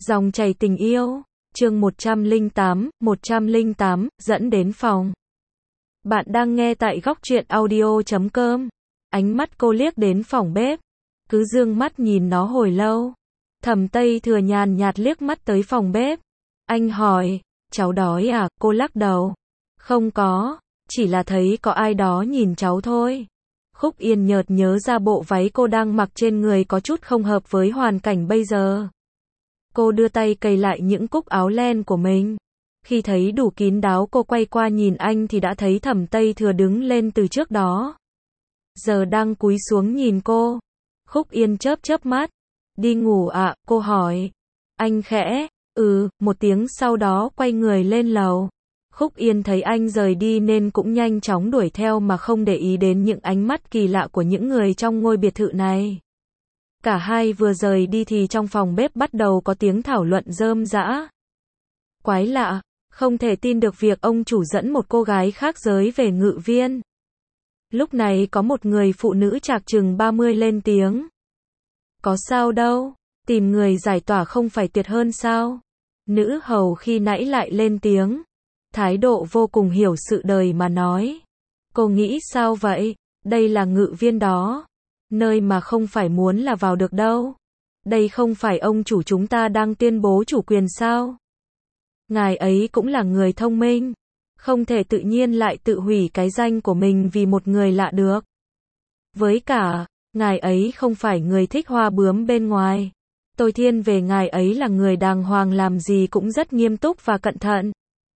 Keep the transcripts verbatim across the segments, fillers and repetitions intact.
Dòng chảy tình yêu, chương một trăm lẻ tám, một trăm lẻ tám, dẫn đến phòng. Bạn đang nghe tại góc truyện audio chấm com. Ánh mắt cô liếc đến phòng bếp, cứ dương mắt nhìn nó hồi lâu. Thẩm Tây Thừa nhàn nhạt liếc mắt tới phòng bếp. Anh hỏi, cháu đói à? Cô lắc đầu. Không có, chỉ là thấy có ai đó nhìn cháu thôi. Khúc Yên nhợt nhớ ra bộ váy cô đang mặc trên người có chút không hợp với hoàn cảnh bây giờ. Cô đưa tay cầy lại những cúc áo len của mình. Khi thấy đủ kín đáo cô quay qua nhìn anh thì đã thấy Thẩm Tây Thừa đứng lên từ trước đó. Giờ đang cúi xuống nhìn cô. Khúc Yên chớp chớp mắt. Đi ngủ ạ? À? Cô hỏi. Anh khẽ, ừ, một tiếng sau đó quay người lên lầu. Khúc Yên thấy anh rời đi nên cũng nhanh chóng đuổi theo mà không để ý đến những ánh mắt kỳ lạ của những người trong ngôi biệt thự này. Cả hai vừa rời đi thì trong phòng bếp bắt đầu có tiếng thảo luận rơm rã. Quái lạ, không thể tin được việc ông chủ dẫn một cô gái khác giới về Ngự Viên. Lúc này có một người phụ nữ trạc chừng ba mươi lên tiếng. Có sao đâu, tìm người giải tỏa không phải tuyệt hơn sao? Nữ hầu khi nãy lại lên tiếng. Thái độ vô cùng hiểu sự đời mà nói. Cô nghĩ sao vậy? Đây là Ngự Viên đó. Nơi mà không phải muốn là vào được đâu. Đây không phải ông chủ chúng ta đang tuyên bố chủ quyền sao? Ngài ấy cũng là người thông minh. Không thể tự nhiên lại tự hủy cái danh của mình vì một người lạ được. Với cả, ngài ấy không phải người thích hoa bướm bên ngoài. Tôi thiên về ngài ấy là người đàng hoàng, làm gì cũng rất nghiêm túc và cẩn thận.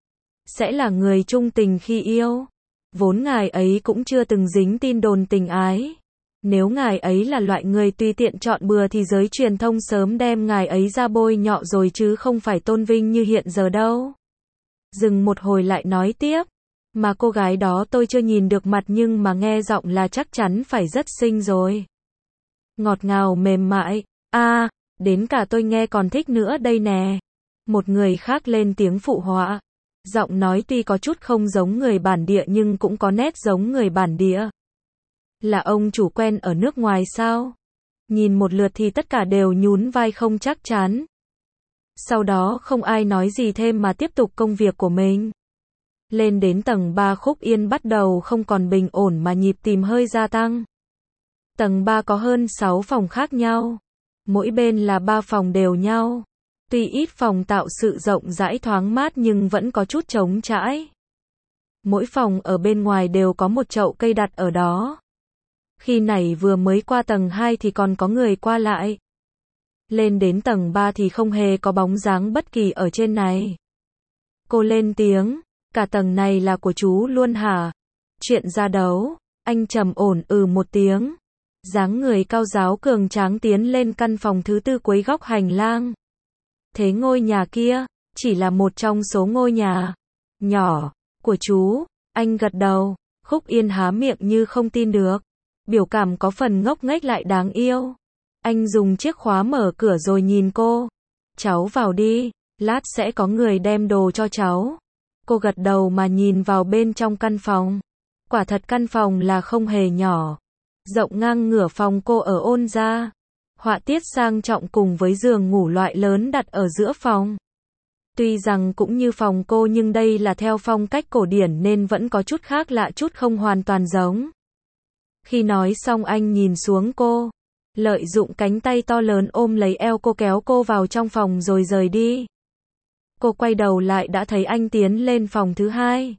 Sẽ là người trung tình khi yêu. Vốn ngài ấy cũng chưa từng dính tin đồn tình ái. Nếu ngài ấy là loại người tùy tiện chọn bừa thì giới truyền thông sớm đem ngài ấy ra bôi nhọ rồi chứ không phải tôn vinh như hiện giờ đâu. Dừng một hồi lại nói tiếp. Mà cô gái đó tôi chưa nhìn được mặt nhưng mà nghe giọng là chắc chắn phải rất xinh rồi. Ngọt ngào mềm mại. A, à, đến cả tôi nghe còn thích nữa đây nè. Một người khác lên tiếng phụ họa. Giọng nói tuy có chút không giống người bản địa nhưng cũng có nét giống người bản địa. Là ông chủ quen ở nước ngoài sao? Nhìn một lượt thì tất cả đều nhún vai không chắc chắn. Sau đó không ai nói gì thêm mà tiếp tục công việc của mình. Lên đến tầng ba Khúc Yên bắt đầu không còn bình ổn mà nhịp tim hơi gia tăng. Tầng ba có hơn sáu phòng khác nhau. Mỗi bên là ba phòng đều nhau. Tuy ít phòng tạo sự rộng rãi thoáng mát nhưng vẫn có chút trống trải. Mỗi phòng ở bên ngoài đều có một chậu cây đặt ở đó. Khi nãy vừa mới qua tầng hai thì còn có người qua lại. Lên đến tầng ba thì không hề có bóng dáng bất kỳ ở trên này. Cô lên tiếng, cả tầng này là của chú luôn hả? Chuyện ra đấu, anh trầm ổn ừ một tiếng. Dáng người cao ráo cường tráng tiến lên căn phòng thứ tư cuối góc hành lang. Thế ngôi nhà kia, chỉ là một trong số ngôi nhà nhỏ của chú. Anh gật đầu. Khúc Yên há miệng như không tin được. Biểu cảm có phần ngốc nghếch lại đáng yêu. Anh dùng chiếc khóa mở cửa rồi nhìn cô. Cháu vào đi, lát sẽ có người đem đồ cho cháu. Cô gật đầu mà nhìn vào bên trong căn phòng. Quả thật căn phòng là không hề nhỏ. Rộng ngang ngửa phòng cô ở ôn gia. Họa tiết sang trọng cùng với giường ngủ loại lớn đặt ở giữa phòng. Tuy rằng cũng như phòng cô nhưng đây là theo phong cách cổ điển nên vẫn có chút khác lạ, chút không hoàn toàn giống. Khi nói xong anh nhìn xuống cô. Lợi dụng cánh tay to lớn ôm lấy eo cô kéo cô vào trong phòng rồi rời đi. Cô quay đầu lại đã thấy anh tiến lên phòng thứ hai.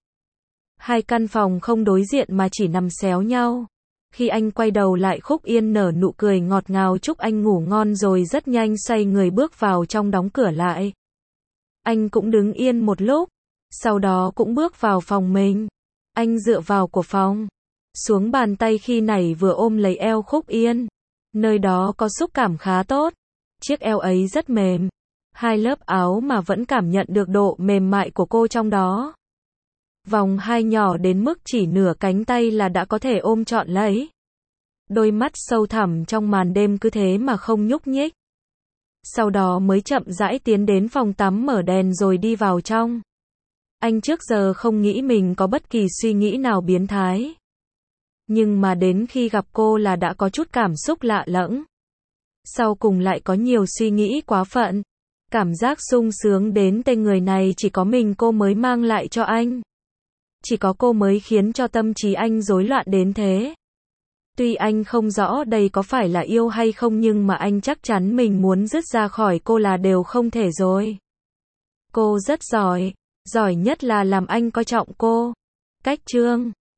Hai căn phòng không đối diện mà chỉ nằm xéo nhau. Khi anh quay đầu lại Khúc Yên nở nụ cười ngọt ngào chúc anh ngủ ngon rồi rất nhanh xoay người bước vào trong đóng cửa lại. Anh cũng đứng yên một lúc, sau đó cũng bước vào phòng mình. Anh dựa vào của phòng, xuống bàn tay khi nãy vừa ôm lấy eo Khúc Yên. Nơi đó có xúc cảm khá tốt, chiếc eo ấy rất mềm. Hai lớp áo mà vẫn cảm nhận được độ mềm mại của cô trong đó. Vòng hai nhỏ đến mức chỉ nửa cánh tay là đã có thể ôm trọn lấy. Đôi mắt sâu thẳm trong màn đêm cứ thế mà không nhúc nhích. Sau đó mới chậm rãi tiến đến phòng tắm mở đèn rồi đi vào trong. Anh trước giờ không nghĩ mình có bất kỳ suy nghĩ nào biến thái. Nhưng mà đến khi gặp cô là đã có chút cảm xúc lạ lẫm. Sau cùng lại có nhiều suy nghĩ quá phận. Cảm giác sung sướng đến tê người này chỉ có mình cô mới mang lại cho anh. Chỉ có cô mới khiến cho tâm trí anh rối loạn đến thế. Tuy anh không rõ đây có phải là yêu hay không nhưng mà anh chắc chắn mình muốn dứt ra khỏi cô là đều không thể rồi. Cô rất giỏi, giỏi nhất là làm anh coi trọng cô. Cách chương